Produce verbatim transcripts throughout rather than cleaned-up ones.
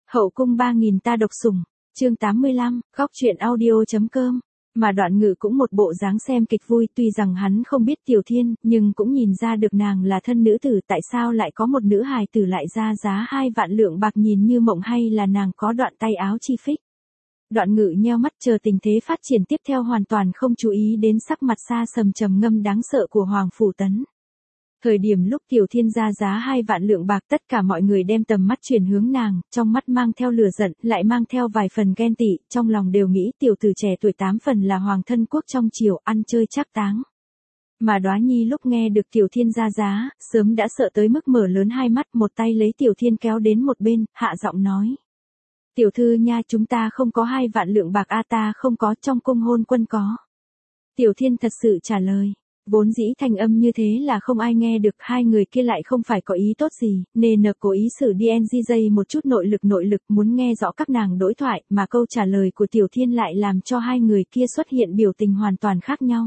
Hậu cung ba nghìn ta độc sủng, chương tám mươi lăm, góc truyện audio.com. Mà Đoạn Ngự cũng một bộ dáng xem kịch vui, tuy rằng hắn không biết Tiểu Thiên, nhưng cũng nhìn ra được nàng là thân nữ tử, tại sao lại có một nữ hài tử lại ra giá hai vạn lượng bạc nhìn như mộng, hay là nàng có đoạn tay áo chi phích. Đoạn Ngự nheo mắt chờ tình thế phát triển tiếp theo, hoàn toàn không chú ý đến sắc mặt xa sầm trầm ngâm đáng sợ của Hoàng Phủ Tấn. Thời điểm lúc Tiểu Thiên ra giá hai vạn lượng bạc, tất cả mọi người đem tầm mắt chuyển hướng nàng, trong mắt mang theo lửa giận, lại mang theo vài phần ghen tị, trong lòng đều nghĩ tiểu tử trẻ tuổi tám phần là hoàng thân quốc trong triều, ăn chơi trác táng. Mà Đóa Nhi lúc nghe được Tiểu Thiên ra giá, sớm đã sợ tới mức mở lớn hai mắt, một tay lấy Tiểu Thiên kéo đến một bên, hạ giọng nói: "Tiểu thư nha, chúng ta không có hai vạn lượng bạc a, ta không có, trong cung hôn quân có." Tiểu Thiên thật sự trả lời. Vốn dĩ thanh âm như thế là không ai nghe được, hai người kia lại không phải có ý tốt gì, nên nợ cố ý sử đi en gi một chút nội lực nội lực muốn nghe rõ các nàng đối thoại, mà câu trả lời của Tiểu Thiên lại làm cho hai người kia xuất hiện biểu tình hoàn toàn khác nhau.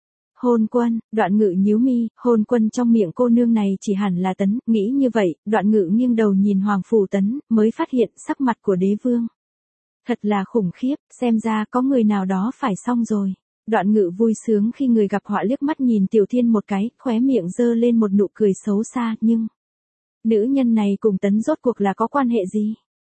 Hôn quân, Đoạn Ngự nhíu mi, hôn quân trong miệng cô nương này chỉ hẳn là Tấn, nghĩ như vậy, Đoạn Ngự nghiêng đầu nhìn Hoàng Phủ Tấn, mới phát hiện sắc mặt của đế vương thật là khủng khiếp, xem ra có người nào đó phải xong rồi. Đoạn Ngự vui sướng khi người gặp họa, liếc mắt nhìn Tiểu Thiên một cái, khóe miệng giơ lên một nụ cười xấu xa, nhưng nữ nhân này cùng Tấn rốt cuộc là có quan hệ gì?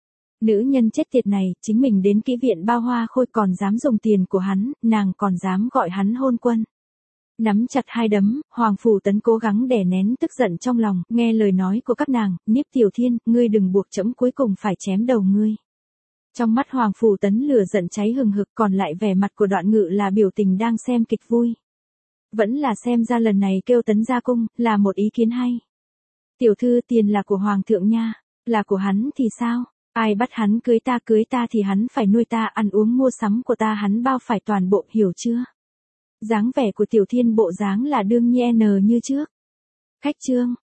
Nữ nhân chết tiệt này, chính mình đến kỹ viện Bao Hoa Khôi còn dám dùng tiền của hắn, nàng còn dám gọi hắn hôn quân. Nắm chặt hai đấm, Hoàng Phủ Tấn cố gắng đè nén tức giận trong lòng, nghe lời nói của các nàng, Niếp Tiểu Thiên, ngươi đừng buộc trẫm cuối cùng phải chém đầu ngươi. Trong mắt Hoàng Phủ Tấn lửa giận cháy hừng hực, còn lại vẻ mặt của Đoạn Ngự là biểu tình đang xem kịch vui. Vẫn là xem ra lần này kêu Tấn ra cung, là một ý kiến hay. Tiểu thư, tiền là của Hoàng thượng nha, là của hắn thì sao? Ai bắt hắn cưới ta cưới ta thì hắn phải nuôi ta, ăn uống mua sắm của ta hắn bao phải toàn bộ, hiểu chưa? Dáng vẻ của Tiểu Thiên bộ dáng là đương nhiên như trước. Khách trương,